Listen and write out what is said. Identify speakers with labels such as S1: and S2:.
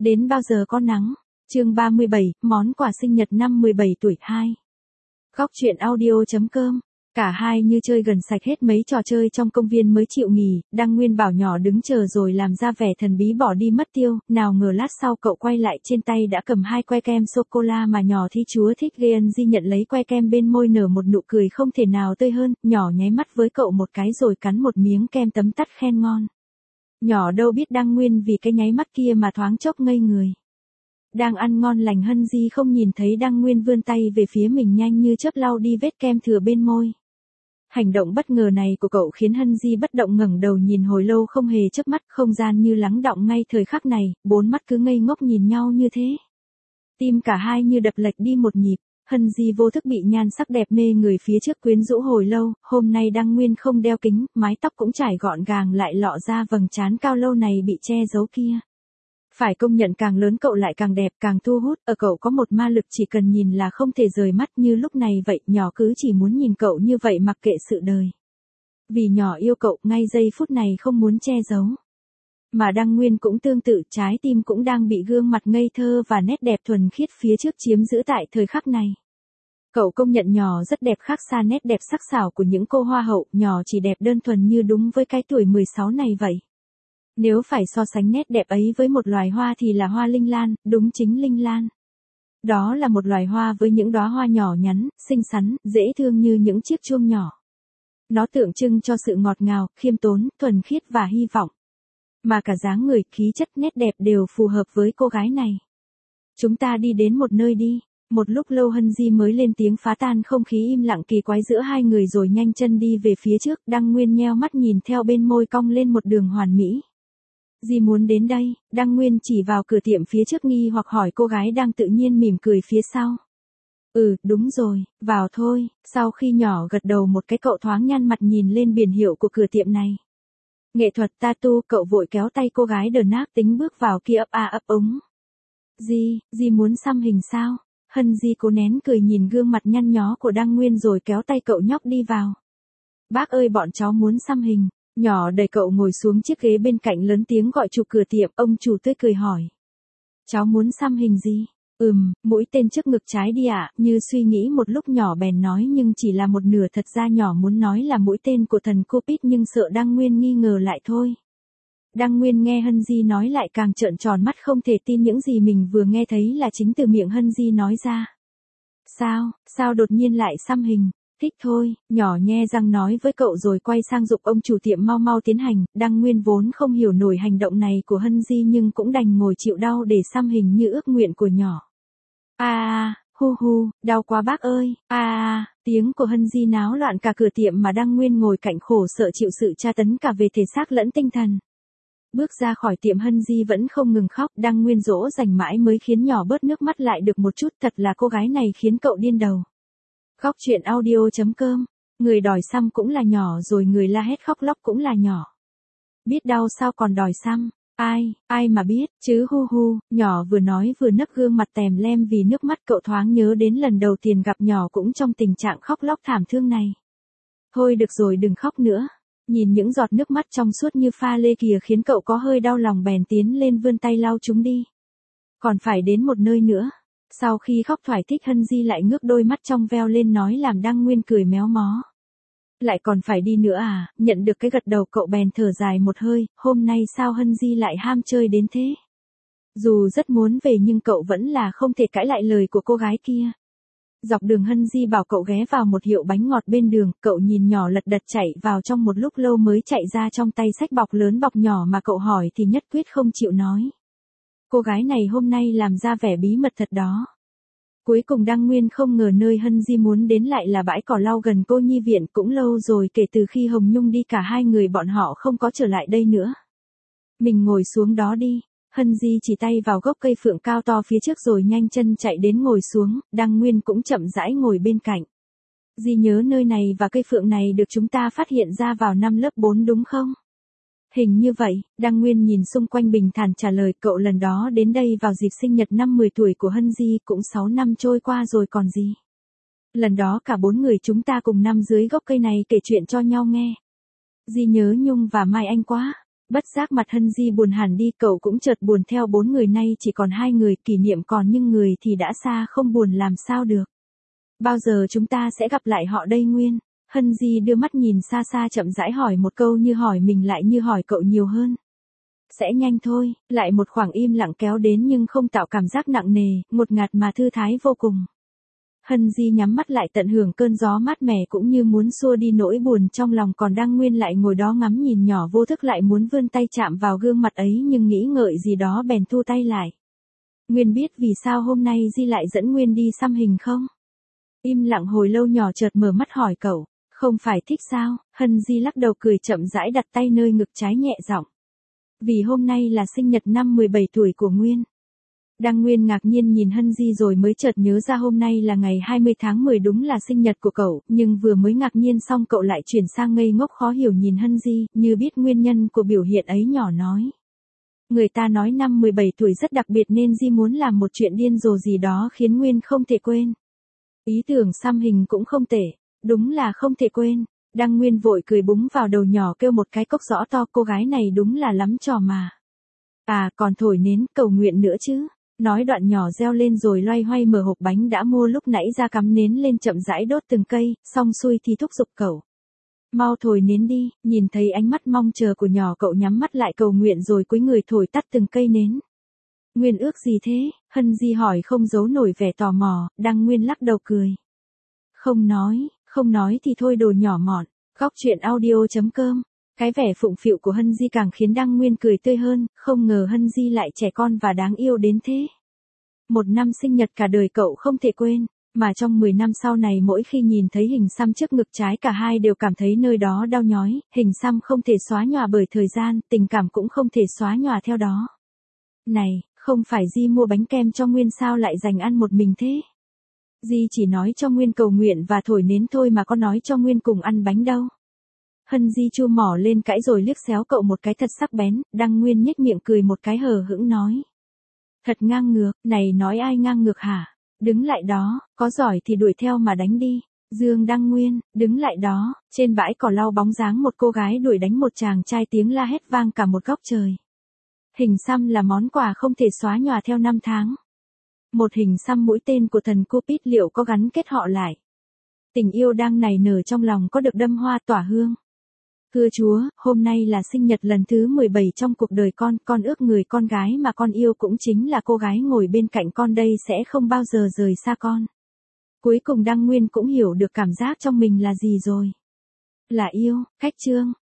S1: Đến bao giờ có nắng? Chương 37, món quà sinh nhật năm 17 tuổi 2. Góc truyện audio.com. Cả hai như chơi gần sạch hết mấy trò chơi trong công viên mới chịu nghỉ, Đăng Nguyên bảo nhỏ đứng chờ rồi làm ra vẻ thần bí bỏ đi mất tiêu, nào ngờ lát sau cậu quay lại trên tay đã cầm 2 que kem sô-cô-la mà nhỏ thi chúa thích. Di nhận lấy que kem bên môi nở một nụ cười không thể nào tươi hơn, nhỏ nháy mắt với cậu một cái rồi cắn một miếng kem tấm tắt khen ngon. Nhỏ đâu biết Đăng Nguyên vì cái nháy mắt kia mà thoáng chốc ngây người. Đang ăn ngon lành Di không nhìn thấy Đăng Nguyên vươn tay về phía mình nhanh như chớp lau đi vết kem thừa bên môi. Hành động bất ngờ này của cậu khiến Di bất động ngẩng đầu nhìn hồi lâu không hề chớp mắt, không gian như lắng đọng ngay thời khắc này, bốn mắt cứ ngây ngốc nhìn nhau như thế. Tim cả hai như đập lệch đi một nhịp, Di vô thức bị nhan sắc đẹp mê người phía trước quyến rũ hồi lâu, hôm nay Đăng Nguyên không đeo kính, mái tóc cũng trải gọn gàng lại lọ ra vầng trán cao lâu này bị che giấu kia. Phải công nhận càng lớn cậu lại càng đẹp càng thu hút, ở cậu có một ma lực chỉ cần nhìn là không thể rời mắt như lúc này vậy, nhỏ cứ chỉ muốn nhìn cậu như vậy mặc kệ sự đời. Vì nhỏ yêu cậu ngay giây phút này không muốn che giấu. Mà Đăng Nguyên cũng tương tự, trái tim cũng đang bị gương mặt ngây thơ và nét đẹp thuần khiết phía trước chiếm giữ tại thời khắc này. Cậu công nhận nhỏ rất đẹp khác xa nét đẹp sắc sảo của những cô hoa hậu, nhỏ chỉ đẹp đơn thuần như đúng với cái tuổi 16 này vậy. Nếu phải so sánh nét đẹp ấy với một loài hoa thì là hoa linh lan, đúng chính linh lan. Đó là một loài hoa với những đóa hoa nhỏ nhắn, xinh xắn, dễ thương như những chiếc chuông nhỏ. Nó tượng trưng cho sự ngọt ngào, khiêm tốn, thuần khiết và hy vọng. Mà cả dáng người, khí chất, nét đẹp đều phù hợp với cô gái này. Chúng ta đi đến một nơi đi. Một lúc lâu Di mới lên tiếng phá tan không khí im lặng kỳ quái giữa hai người rồi nhanh chân đi về phía trước. Đăng Nguyên nheo mắt nhìn theo bên môi cong lên một đường hoàn mỹ. Di muốn đến đây, Đăng Nguyên chỉ vào cửa tiệm phía trước nghi hoặc hỏi cô gái đang tự nhiên mỉm cười phía sau. Đúng rồi, vào thôi. Sau khi nhỏ gật đầu một cái cậu thoáng nhăn mặt nhìn lên biển hiệu của cửa tiệm này. Nghệ thuật tattoo, cậu vội kéo tay cô gái đờ nác tính bước vào kia ấp úng. Di muốn xăm hình sao? Di cố nén cười nhìn gương mặt nhăn nhó của Đăng Nguyên rồi kéo tay cậu nhóc đi vào. Bác ơi bọn cháu muốn xăm hình. Nhỏ đẩy cậu ngồi xuống chiếc ghế bên cạnh lớn tiếng gọi chủ cửa tiệm, ông chủ tươi cười hỏi. Cháu muốn xăm hình gì? Mũi tên trước ngực trái đi ạ, như suy nghĩ một lúc nhỏ bèn nói nhưng chỉ là một nửa, thật ra nhỏ muốn nói là mũi tên của thần Cupid nhưng sợ Đăng Nguyên nghi ngờ lại thôi. Đăng Nguyên nghe Di nói lại càng trợn tròn mắt không thể tin những gì mình vừa nghe thấy là chính từ miệng Di nói ra. Sao đột nhiên lại xăm hình? Thích thôi, nhỏ nhe răng nói với cậu rồi quay sang giục ông chủ tiệm mau tiến hành. Đăng Nguyên vốn không hiểu nổi hành động này của Di nhưng cũng đành ngồi chịu đau để xăm hình như ước nguyện của nhỏ. Đau quá bác ơi, tiếng của Di náo loạn cả cửa tiệm mà Đăng Nguyên ngồi cạnh khổ sợ chịu sự tra tấn cả về thể xác lẫn tinh thần. Bước ra khỏi tiệm Di vẫn không ngừng khóc, Đăng Nguyên dỗ dành mãi mới khiến nhỏ bớt nước mắt lại được một chút, thật là cô gái này khiến cậu điên đầu. Góc truyện audio.com. Người đòi xăm cũng là nhỏ rồi người la hét khóc lóc cũng là nhỏ. Biết đau sao còn đòi xăm? Ai mà biết, chứ nhỏ vừa nói vừa nấc gương mặt tèm lem vì nước mắt, cậu thoáng nhớ đến lần đầu tiên gặp nhỏ cũng trong tình trạng khóc lóc thảm thương này. Thôi được rồi đừng khóc nữa. Nhìn những giọt nước mắt trong suốt như pha lê kìa khiến cậu có hơi đau lòng bèn tiến lên vươn tay lau chúng đi. Còn phải đến một nơi nữa. Sau khi khóc thoải thích Di lại ngước đôi mắt trong veo lên nói làm Đăng Nguyên cười méo mó. Lại còn phải đi nữa à? Nhận được cái gật đầu cậu bèn thở dài một hơi, hôm nay sao Di lại ham chơi đến thế? Dù rất muốn về nhưng cậu vẫn là không thể cãi lại lời của cô gái kia. Dọc đường Di bảo cậu ghé vào một hiệu bánh ngọt bên đường, cậu nhìn nhỏ lật đật chạy vào trong một lúc lâu mới chạy ra trong tay xách bọc lớn bọc nhỏ mà cậu hỏi thì nhất quyết không chịu nói. Cô gái này hôm nay làm ra vẻ bí mật thật đó. Cuối cùng Đăng Nguyên không ngờ nơi Di muốn đến lại là bãi cỏ lau gần cô nhi viện, cũng lâu rồi kể từ khi Hồng Nhung đi cả hai người bọn họ không có trở lại đây nữa. Mình ngồi xuống đó đi. Di chỉ tay vào gốc cây phượng cao to phía trước rồi nhanh chân chạy đến ngồi xuống, Đăng Nguyên cũng chậm rãi ngồi bên cạnh. Di nhớ nơi này và cây phượng này được chúng ta phát hiện ra vào năm lớp 4 đúng không? Hình như vậy, Đăng Nguyên nhìn xung quanh bình thản trả lời, cậu lần đó đến đây vào dịp sinh nhật năm 10 tuổi của Di, cũng 6 năm trôi qua rồi còn gì. Lần đó cả 4 người chúng ta cùng nằm dưới gốc cây này kể chuyện cho nhau nghe. Di nhớ Nhung và Mai Anh quá. Bất giác mặt Hân Di buồn hẳn đi, cậu cũng chợt buồn theo, 4 người nay chỉ còn 2 người, kỷ niệm còn nhưng người thì đã xa, không buồn làm sao được. Bao giờ chúng ta sẽ gặp lại họ đây Nguyên? Hân Di đưa mắt nhìn xa xa chậm rãi hỏi một câu, như hỏi mình lại như hỏi cậu nhiều hơn. Sẽ nhanh thôi, lại một khoảng im lặng kéo đến nhưng không tạo cảm giác nặng nề, ngột ngạt mà thư thái vô cùng. Hân Di nhắm mắt lại tận hưởng cơn gió mát mẻ, cũng như muốn xua đi nỗi buồn trong lòng, còn đang Nguyên lại ngồi đó ngắm nhìn nhỏ vô thức, lại muốn vươn tay chạm vào gương mặt ấy nhưng nghĩ ngợi gì đó bèn thu tay lại. Nguyên biết vì sao hôm nay Di lại dẫn Nguyên đi xăm hình không? Im lặng hồi lâu nhỏ chợt mở mắt hỏi cậu, không phải thích sao? Hân Di lắc đầu cười chậm rãi, đặt tay nơi ngực trái nhẹ giọng. Vì hôm nay là sinh nhật năm 17 tuổi của Nguyên. Đang Nguyên ngạc nhiên nhìn Hân Di rồi mới chợt nhớ ra hôm nay là ngày 20 tháng 10 đúng là sinh nhật của cậu, nhưng vừa mới ngạc nhiên xong cậu lại chuyển sang ngây ngốc khó hiểu nhìn Hân Di, như biết nguyên nhân của biểu hiện ấy, nhỏ nói. Người ta nói năm 17 tuổi rất đặc biệt nên Di muốn làm một chuyện điên rồ gì đó khiến Nguyên không thể quên. Ý tưởng xăm hình cũng không tệ, đúng là không thể quên. Đăng Nguyên vội cười búng vào đầu nhỏ kêu một cái cốc rõ to, cô gái này đúng là lắm trò mà. À còn thổi nến cầu nguyện nữa chứ. Nói đoạn nhỏ reo lên rồi loay hoay mở hộp bánh đã mua lúc nãy ra, cắm nến lên chậm rãi đốt từng cây, xong xuôi thì thúc giục cậu. Mau thổi nến đi, nhìn thấy ánh mắt mong chờ của nhỏ cậu nhắm mắt lại cầu nguyện rồi cúi người thổi tắt từng cây nến. Nguyên ước gì thế? Hân Di hỏi không giấu nổi vẻ tò mò, Đăng Nguyên lắc đầu cười. Không nói thì thôi đồ nhỏ mọn. Góc truyện audio.com. Cái vẻ phụng phịu của Hân Di càng khiến Đăng Nguyên cười tươi hơn, không ngờ Hân Di lại trẻ con và đáng yêu đến thế. Một năm sinh nhật cả đời cậu không thể quên, mà trong 10 năm sau này mỗi khi nhìn thấy hình xăm trước ngực trái cả hai đều cảm thấy nơi đó đau nhói, hình xăm không thể xóa nhòa bởi thời gian, tình cảm cũng không thể xóa nhòa theo đó. Này, không phải Di mua bánh kem cho Nguyên sao lại dành ăn một mình thế? Di chỉ nói cho Nguyên cầu nguyện và thổi nến thôi mà có nói cho Nguyên cùng ăn bánh đâu. Hân Di chu mỏ lên cãi rồi liếc xéo cậu một cái thật sắc bén, Đăng Nguyên nhếch miệng cười một cái hờ hững nói. Thật ngang ngược, này nói ai ngang ngược hả? Đứng lại đó, có giỏi thì đuổi theo mà đánh đi. Dương Đăng Nguyên, đứng lại đó, trên bãi cỏ lau bóng dáng một cô gái đuổi đánh một chàng trai, tiếng la hét vang cả một góc trời. Hình xăm là món quà không thể xóa nhòa theo năm tháng. Một hình xăm mũi tên của thần Cupid liệu có gắn kết họ lại? Tình yêu đang nảy nở trong lòng có được đâm hoa tỏa hương. Thưa Chúa, hôm nay là sinh nhật lần thứ 17 trong cuộc đời con ước người con gái mà con yêu cũng chính là cô gái ngồi bên cạnh con đây sẽ không bao giờ rời xa con. Cuối cùng Đăng Nguyên cũng hiểu được cảm giác trong mình là gì rồi. Là yêu, khách chương.